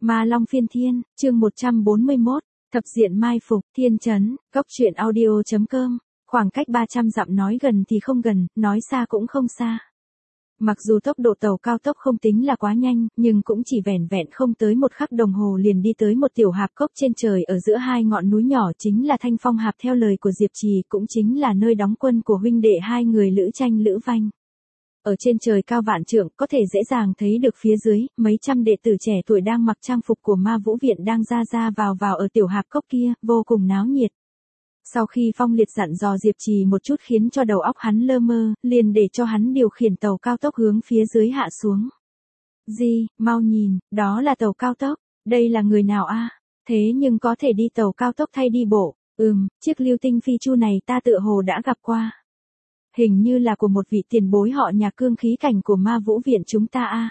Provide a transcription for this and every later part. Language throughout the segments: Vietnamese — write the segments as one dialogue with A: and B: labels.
A: Ma Long phiên thiên, chương 141, thập diện mai phục, thiên trấn, góc truyện audio.com, khoảng cách 300 dặm nói gần thì không gần, nói xa cũng không xa. Mặc dù tốc độ tàu cao tốc không tính là quá nhanh, nhưng cũng chỉ vẻn vẹn không tới một khắc đồng hồ liền đi tới một tiểu hạp cốc trên trời ở giữa hai ngọn núi nhỏ, chính là Thanh Phong Hạp theo lời của Diệp Trì, cũng chính là nơi đóng quân của huynh đệ hai người Lữ Tranh Lữ Vanh. Ở trên trời cao vạn trượng, có thể dễ dàng thấy được phía dưới, mấy trăm đệ tử trẻ tuổi đang mặc trang phục của Ma Vũ Viện đang ra vào ở tiểu hạp cốc kia, vô cùng náo nhiệt. Sau khi Phong Liệt dặn dò Diệp Trì một chút khiến cho đầu óc hắn lơ mơ, liền để cho hắn điều khiển tàu cao tốc hướng phía dưới hạ xuống. Di, mau nhìn, đó là tàu cao tốc, đây là người nào a? Thế nhưng có thể đi tàu cao tốc thay đi bộ, chiếc Lưu Tinh Phi Chu này ta tựa hồ đã gặp qua. Hình như là của một vị tiền bối họ nhà cương khí cảnh của Ma Vũ Viện chúng ta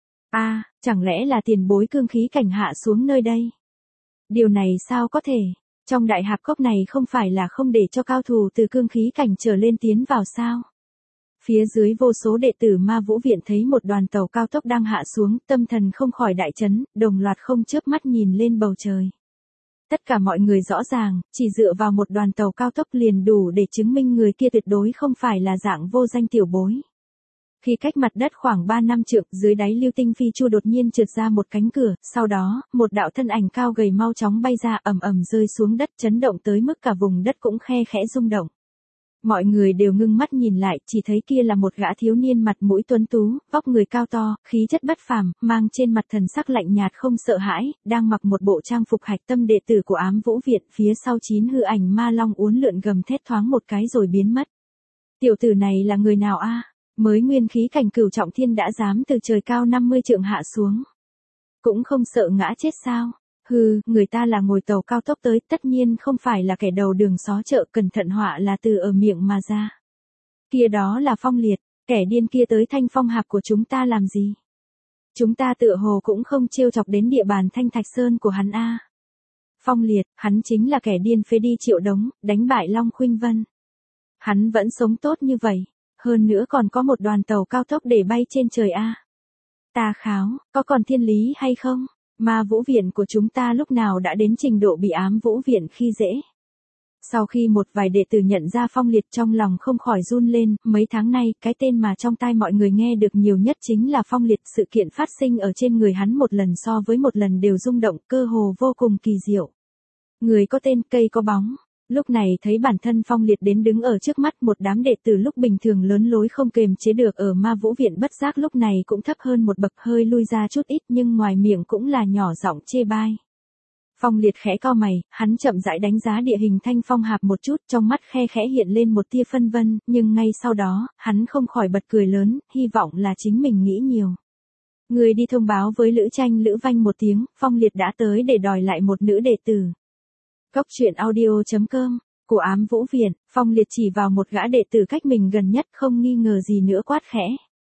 A: a. Chẳng lẽ là tiền bối cương khí cảnh hạ xuống nơi đây? Điều này sao có thể? Trong đại hạp cốc này không phải là không để cho cao thủ từ cương khí cảnh trở lên tiến vào sao? Phía dưới vô số đệ tử Ma Vũ Viện thấy một đoàn tàu cao tốc đang hạ xuống, tâm thần không khỏi đại chấn, đồng loạt không chớp mắt nhìn lên bầu trời. Tất cả mọi người rõ ràng, chỉ dựa vào một đoàn tàu cao tốc liền đủ để chứng minh người kia tuyệt đối không phải là dạng vô danh tiểu bối. Khi cách mặt đất khoảng 3 năm trượng, dưới đáy Lưu Tinh Phi Chu đột nhiên trượt ra một cánh cửa, sau đó, một đạo thân ảnh cao gầy mau chóng bay ra, ầm ầm rơi xuống đất, chấn động tới mức cả vùng đất cũng khe khẽ rung động. Mọi người đều ngưng mắt nhìn lại, chỉ thấy kia là một gã thiếu niên mặt mũi tuấn tú, vóc người cao to, khí chất bất phàm, mang trên mặt thần sắc lạnh nhạt không sợ hãi, đang mặc một bộ trang phục hạch tâm đệ tử của Ám Vũ Viện, phía sau 9 hư ảnh ma long uốn lượn gầm thét thoáng một cái rồi biến mất. Tiểu tử này là người nào a? Mới nguyên khí cảnh cửu trọng thiên đã dám từ trời cao 50 trượng hạ xuống. Cũng không sợ ngã chết sao? Người ta là ngồi tàu cao tốc tới, tất nhiên không phải là kẻ đầu đường xó chợ, cẩn thận họa là từ ở miệng mà ra. Kia đó là Phong Liệt, kẻ điên kia tới Thanh Phong Hạp của chúng ta làm gì? Chúng ta tựa hồ cũng không trêu chọc đến địa bàn Thanh Thạch Sơn của hắn a. Phong Liệt, hắn chính là kẻ điên phế đi Triệu Đống, đánh bại Long Khuynh Vân. Hắn vẫn sống tốt như vậy, hơn nữa còn có một đoàn tàu cao tốc để bay trên trời a. Ta kháo, có còn thiên lý hay không? Ma Vũ Viện của chúng ta lúc nào đã đến trình độ bị Ám Vũ Viện khi dễ. Sau khi một vài đệ tử nhận ra Phong Liệt, trong lòng không khỏi run lên, mấy tháng nay, cái tên mà trong tai mọi người nghe được nhiều nhất chính là Phong Liệt, sự kiện phát sinh ở trên người hắn một lần so với một lần đều rung động, cơ hồ vô cùng kỳ diệu. Người có tên, cây có bóng. Lúc này thấy bản thân Phong Liệt đến đứng ở trước mắt, một đám đệ tử lúc bình thường lớn lối không kềm chế được ở Ma Vũ Viện bất giác lúc này cũng thấp hơn một bậc, hơi lui ra chút ít, nhưng ngoài miệng cũng là nhỏ giọng chê bai. Phong Liệt khẽ cau mày, hắn chậm rãi đánh giá địa hình Thanh Phong Hạp một chút, trong mắt khe khẽ hiện lên một tia phân vân, nhưng ngay sau đó, hắn không khỏi bật cười lớn, hy vọng là chính mình nghĩ nhiều. Người đi thông báo với Lữ Tranh Lữ Vanh một tiếng, Phong Liệt đã tới để đòi lại một nữ đệ tử. Góc truyện audio.com, của Ám Vũ Viện, Phong Liệt chỉ vào một gã đệ tử cách mình gần nhất, không nghi ngờ gì nữa quát khẽ.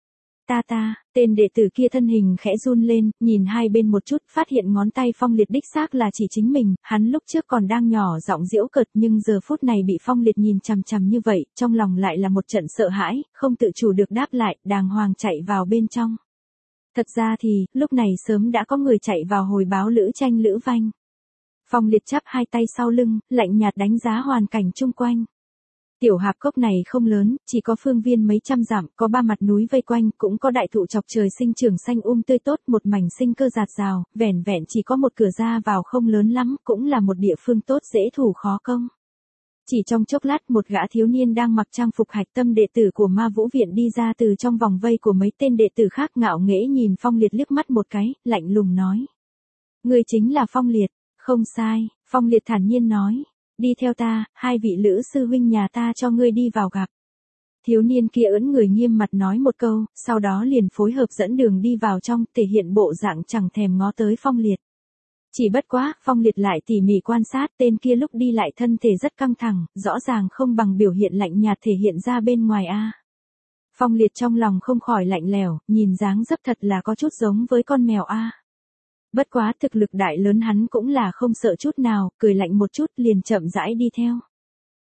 A: Tên đệ tử kia thân hình khẽ run lên, nhìn hai bên một chút, phát hiện ngón tay Phong Liệt đích xác là chỉ chính mình, hắn lúc trước còn đang nhỏ giọng giễu cợt nhưng giờ phút này bị Phong Liệt nhìn chằm chằm như vậy, trong lòng lại là một trận sợ hãi, không tự chủ được đáp lại, đàng hoàng chạy vào bên trong. Thật ra thì, lúc này sớm đã có người chạy vào hồi báo Lữ Tranh Lữ Vanh. Phong Liệt chắp hai tay sau lưng, lạnh nhạt đánh giá hoàn cảnh chung quanh. Tiểu hạp cốc này không lớn, chỉ có phương viên mấy trăm dặm, có 3 mặt núi vây quanh, cũng có đại thụ chọc trời sinh trưởng xanh tươi tốt, một mảnh sinh cơ rạt rào, vẻn vẹn chỉ có một cửa ra vào không lớn lắm, cũng là một địa phương tốt dễ thủ khó công. Chỉ trong chốc lát, một gã thiếu niên đang mặc trang phục hạch tâm đệ tử của Ma Vũ Viện đi ra từ trong vòng vây của mấy tên đệ tử khác, ngạo nghễ nhìn Phong Liệt liếc mắt một cái, lạnh lùng nói: "Ngươi chính là Phong Liệt?" "Không sai." Phong Liệt thản nhiên nói. "Đi theo ta, hai vị Lữ sư huynh nhà ta cho ngươi đi vào gặp." Thiếu niên kia ưỡn người nghiêm mặt nói một câu, sau đó liền phối hợp dẫn đường đi vào trong, thể hiện bộ dạng chẳng thèm ngó tới Phong Liệt. Chỉ bất quá, Phong Liệt lại tỉ mỉ quan sát, tên kia lúc đi lại thân thể rất căng thẳng, rõ ràng không bằng biểu hiện lạnh nhạt thể hiện ra bên ngoài a. Phong Liệt trong lòng không khỏi lạnh lẽo, nhìn dáng dấp thật là có chút giống với con mèo a. Bất quá thực lực đại lớn hắn cũng là không sợ chút nào, cười lạnh một chút liền chậm rãi đi theo.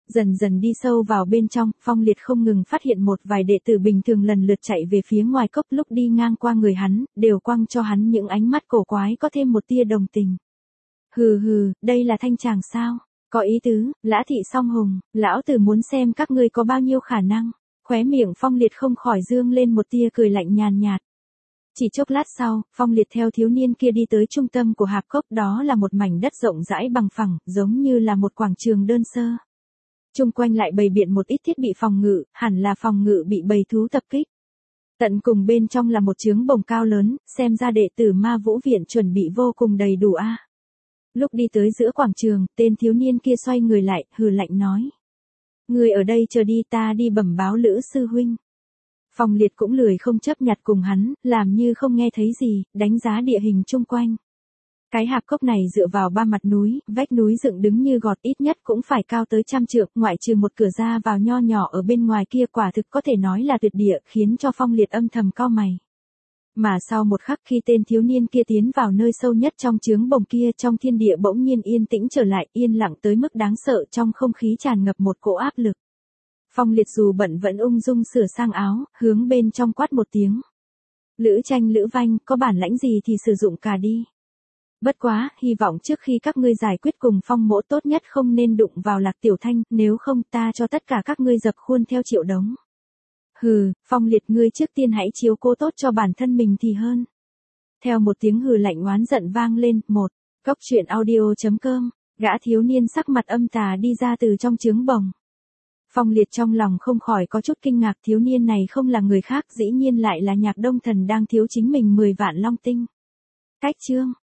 A: Dần dần đi sâu vào bên trong, Phong Liệt không ngừng phát hiện một vài đệ tử bình thường lần lượt chạy về phía ngoài cốc, lúc đi ngang qua người hắn, đều quăng cho hắn những ánh mắt cổ quái có thêm một tia đồng tình. Hừ hừ, đây là thanh chàng sao? Có ý tứ, Lã Thị Song Hùng, lão tử muốn xem các ngươi có bao nhiêu khả năng. Khóe miệng Phong Liệt không khỏi dương lên một tia cười lạnh nhàn nhạt. Chỉ chốc lát sau, Phong Liệt theo thiếu niên kia đi tới trung tâm của hạp cốc, đó là một mảnh đất rộng rãi bằng phẳng, giống như là một quảng trường đơn sơ. Chung quanh lại bày biện một ít thiết bị phòng ngự, hẳn là phòng ngự bị bầy thú tập kích. Tận cùng bên trong là một trướng bồng cao lớn, xem ra đệ tử Ma Vũ Viện chuẩn bị vô cùng đầy đủ a. Lúc đi tới giữa quảng trường, tên thiếu niên kia xoay người lại, hừ lạnh nói. Người ở đây chờ đi, ta đi bẩm báo Lữ sư huynh. Phong Liệt cũng lười không chấp nhặt cùng hắn, làm như không nghe thấy gì, đánh giá địa hình chung quanh. Cái hạp cốc này dựa vào ba mặt núi, vách núi dựng đứng như gọt, ít nhất cũng phải cao tới 100 trượng, ngoại trừ một cửa ra vào nho nhỏ ở bên ngoài kia, quả thực có thể nói là tuyệt địa, khiến cho Phong Liệt âm thầm cau mày. Mà sau một khắc khi tên thiếu niên kia tiến vào nơi sâu nhất trong trướng bồng kia, trong thiên địa bỗng nhiên yên tĩnh trở lại, yên lặng tới mức đáng sợ, trong không khí tràn ngập một cỗ áp lực. Phong Liệt dù bận vẫn ung dung sửa sang áo, hướng bên trong quát một tiếng. Lữ Tranh Lữ Vanh, có bản lãnh gì thì sử dụng cả đi. Bất quá, hy vọng trước khi các ngươi giải quyết cùng Phong mỗ tốt nhất không nên đụng vào Lạc Tiểu Thanh, nếu không ta cho tất cả các ngươi dập khuôn theo triệu đống. Hừ, Phong Liệt, ngươi trước tiên hãy chiếu cố tốt cho bản thân mình thì hơn. Theo một tiếng hừ lạnh oán giận vang lên, Cốc truyện audio.com, gã thiếu niên sắc mặt âm tà đi ra từ trong trướng bồng. Phong Liệt trong lòng không khỏi có chút kinh ngạc, thiếu niên này không là người khác, dĩ nhiên lại là Nhạc Đông Thần đang thiếu chính mình 10 vạn long tinh. Cách chương